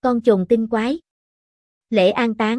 con chồn tinh quái. Lễ an táng.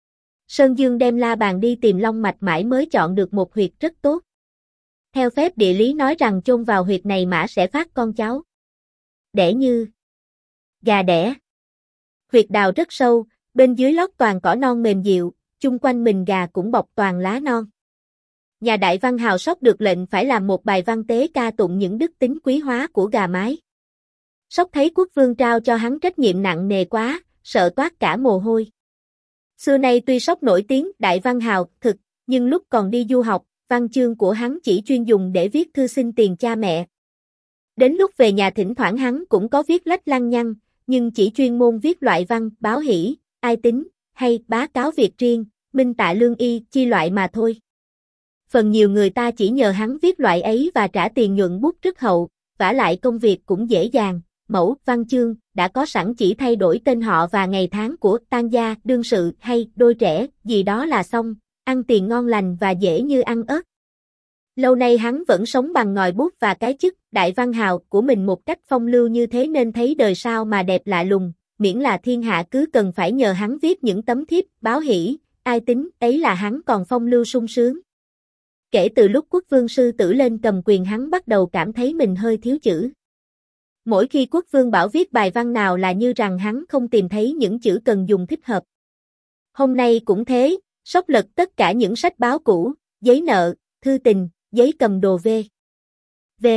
Sơn Dương đem la bàn đi tìm long mạch mãi mới chọn được một huyệt rất tốt. Theo phép địa lý nói rằng chôn vào huyệt này mã sẽ phát con cháu. Đẻ như gà đẻ. Huyệt đào rất sâu, bên dưới lót toàn cỏ non mềm dịu, chung quanh mình gà cũng bọc toàn lá non. Nhà đại văn hào Sóc được lệnh phải làm một bài văn tế ca tụng những đức tính quý hóa của gà mái. Sóc thấy quốc vương trao cho hắn trách nhiệm nặng nề quá, sợ toát cả mồ hôi. Xưa nay tuy Sóc nổi tiếng đại văn hào thực, nhưng lúc còn đi du học, văn chương của hắn chỉ chuyên dùng để viết thư xin tiền cha mẹ. Đến lúc về nhà thỉnh thoảng hắn cũng có viết lách lăng nhăng, nhưng chỉ chuyên môn viết loại văn báo hỷ, ai tín, hay bá cáo việc riêng, minh tạ lương y, chi loại mà thôi. Phần nhiều người ta chỉ nhờ hắn viết loại ấy và trả tiền nhuận bút rất hậu, vả lại công việc cũng dễ dàng, mẫu, văn chương, đã có sẵn chỉ thay đổi tên họ và ngày tháng của tang gia, đương sự hay đôi trẻ, gì đó là xong, ăn tiền ngon lành và dễ như ăn ớt. Lâu nay hắn vẫn sống bằng ngòi bút và cái chức đại văn hào của mình một cách phong lưu như thế nên thấy đời sao mà đẹp lạ lùng, miễn là thiên hạ cứ cần phải nhờ hắn viết những tấm thiếp báo hỷ, ai tính, ấy là hắn còn phong lưu sung sướng. Kể từ lúc quốc vương sư tử lên cầm quyền hắn bắt đầu cảm thấy mình hơi thiếu chữ. Mỗi khi quốc vương bảo viết bài văn nào là như rằng hắn không tìm thấy những chữ cần dùng thích hợp. Hôm nay cũng thế, Sóc lật tất cả những sách báo cũ, giấy nợ, thư tình, giấy cầm đồ v.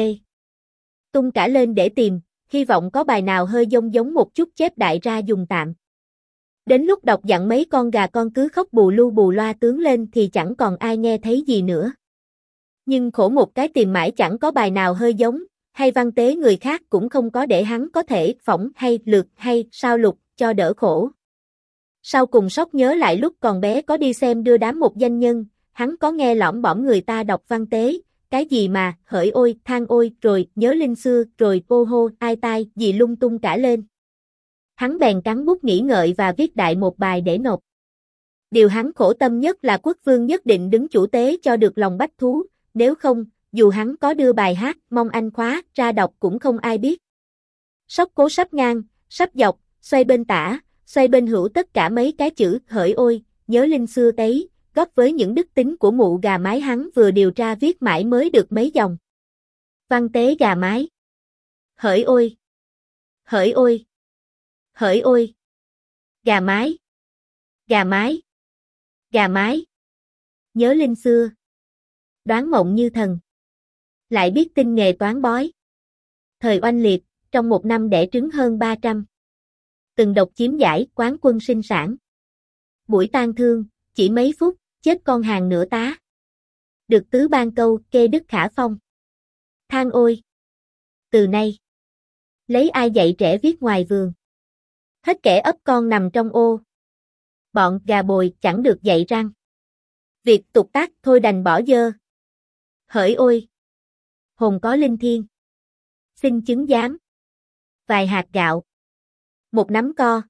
Tung cả lên để tìm, hy vọng có bài nào hơi giống một chút chép đại ra dùng tạm. Đến lúc đọc dặn mấy con gà con cứ khóc bù lu bù loa tướng lên thì chẳng còn ai nghe thấy gì nữa. Nhưng khổ một cái tìm mãi chẳng có bài nào hơi giống, hay văn tế người khác cũng không có để hắn có thể phỏng hay lược hay sao lục cho đỡ khổ. Sau cùng Sóc nhớ lại lúc còn bé có đi xem đưa đám một danh nhân, hắn có nghe lỏm bỏm người ta đọc văn tế, cái gì mà hỡi ôi, than ôi, rồi nhớ linh xưa, rồi ô hô, ai tai, gì lung tung cả lên. Hắn bèn cắn bút nghĩ ngợi và viết đại một bài để nộp. Điều hắn khổ tâm nhất là quốc vương nhất định đứng chủ tế cho được lòng bách thú, nếu không, dù hắn có đưa bài hát mong anh khóa ra đọc cũng không ai biết. Sóc cố sắp ngang, sắp dọc, xoay bên tả, xoay bên hữu tất cả mấy cái chữ hỡi ôi, nhớ linh xưa tấy, góp với những đức tính của mụ gà mái hắn vừa điều tra viết mãi mới được mấy dòng. Văn tế gà mái. Hỡi ôi! Hỡi ôi! Hỡi ôi! Gà mái! Gà mái! Gà mái! Nhớ linh xưa! Đoán mộng như thần! Lại biết tinh nghề toán bói! Thời oanh liệt, trong một năm đẻ trứng hơn 300. Từng độc chiếm giải, quán quân sinh sản. Buổi tang thương, chỉ mấy phút, chết con hàng nửa tá. Được tứ ban câu, kê đức khả phong. Than ôi! Từ nay, lấy ai dạy trẻ viết ngoài vườn. Hết kẻ ấp con nằm trong ô. Bọn gà bồi chẳng được dạy răng. Việc tục tác thôi đành bỏ dơ. Hỡi ôi! Hồn có linh thiêng. Xin chứng giám. Vài hạt gạo. Một nắm co.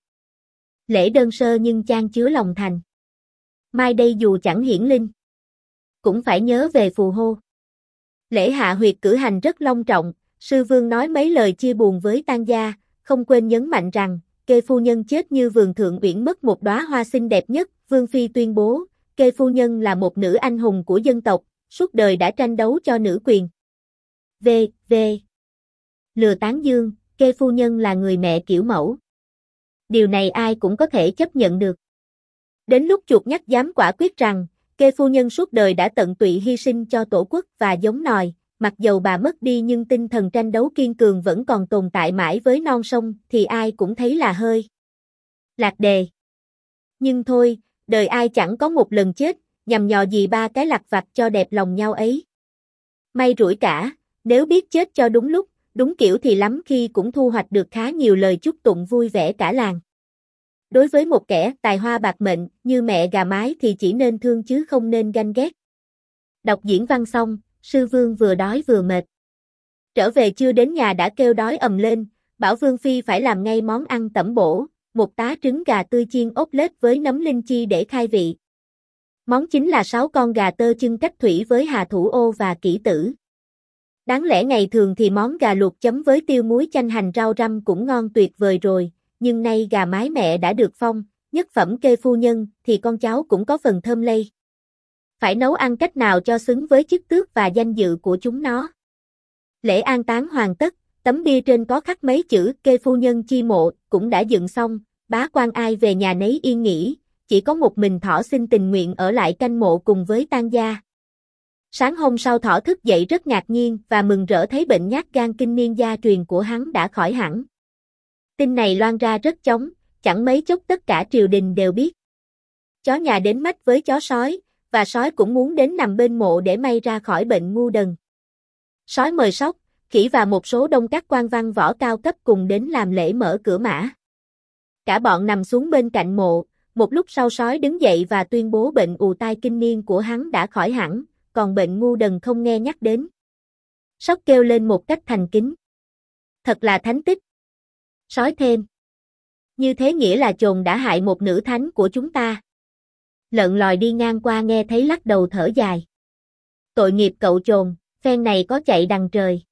Lễ đơn sơ nhưng chan chứa lòng thành. Mai đây dù chẳng hiển linh, cũng phải nhớ về phù hô. Lễ hạ huyệt cử hành rất long trọng, sư vương nói mấy lời chia buồn với tang gia, không quên nhấn mạnh rằng, Kê phu nhân chết như vườn thượng uyển mất một đóa hoa xinh đẹp nhất, vương phi tuyên bố, Kê phu nhân là một nữ anh hùng của dân tộc, suốt đời đã tranh đấu cho nữ quyền. V. Lừa tán dương, Kê phu nhân là người mẹ kiểu mẫu. Điều này ai cũng có thể chấp nhận được. Đến lúc chuột nhắt dám quả quyết rằng, Kê phu nhân suốt đời đã tận tụy hy sinh cho tổ quốc và giống nòi, mặc dầu bà mất đi nhưng tinh thần tranh đấu kiên cường vẫn còn tồn tại mãi với non sông, thì ai cũng thấy là hơi lạc đề. Nhưng thôi, đời ai chẳng có một lần chết, nhằm nhò gì ba cái lặt vặt cho đẹp lòng nhau ấy. May rủi cả, nếu biết chết cho đúng lúc, đúng kiểu thì lắm khi cũng thu hoạch được khá nhiều lời chúc tụng vui vẻ cả làng. Đối với một kẻ tài hoa bạc mệnh như mẹ gà mái thì chỉ nên thương chứ không nên ganh ghét. Đọc diễn văn xong, sư vương vừa đói vừa mệt. Trở về chưa đến nhà đã kêu đói ầm lên, bảo vương phi phải làm ngay món ăn tẩm bổ, một tá trứng gà tươi chiên ốp lết với nấm linh chi để khai vị. Món chính là 6 con gà tơ chưng cách thủy với hà thủ ô và kỷ tử. Đáng lẽ ngày thường thì món gà luộc chấm với tiêu muối chanh hành rau răm cũng ngon tuyệt vời rồi, nhưng nay gà mái mẹ đã được phong, nhất phẩm kê phu nhân, thì con cháu cũng có phần thơm lây. Phải nấu ăn cách nào cho xứng với chức tước và danh dự của chúng nó. Lễ an táng hoàn tất, tấm bia trên có khắc mấy chữ kê phu nhân chi mộ, cũng đã dựng xong, bá quan ai về nhà nấy yên nghỉ, chỉ có một mình Thỏ xin tình nguyện ở lại canh mộ cùng với tang gia. Sáng hôm sau Thỏ thức dậy rất ngạc nhiên và mừng rỡ thấy bệnh nhát gan kinh niên gia truyền của hắn đã khỏi hẳn. Tin này loan ra rất chóng, chẳng mấy chốc tất cả triều đình đều biết. Chó nhà đến mách với chó sói, và sói cũng muốn đến nằm bên mộ để may ra khỏi bệnh ngu đần. Sói mời sóc, khỉ và một số đông các quan văn võ cao cấp cùng đến làm lễ mở cửa mã. Cả bọn nằm xuống bên cạnh mộ, một lúc sau sói đứng dậy và tuyên bố bệnh ù tai kinh niên của hắn đã khỏi hẳn, còn bệnh ngu đần không nghe nhắc đến. Sóc kêu lên một cách thành kính. Thật là thánh tích. Sói thêm. Như thế nghĩa là chồn đã hại một nữ thánh của chúng ta. Lợn lòi đi ngang qua nghe thấy lắc đầu thở dài. Tội nghiệp cậu chồn, phen này có chạy đằng trời.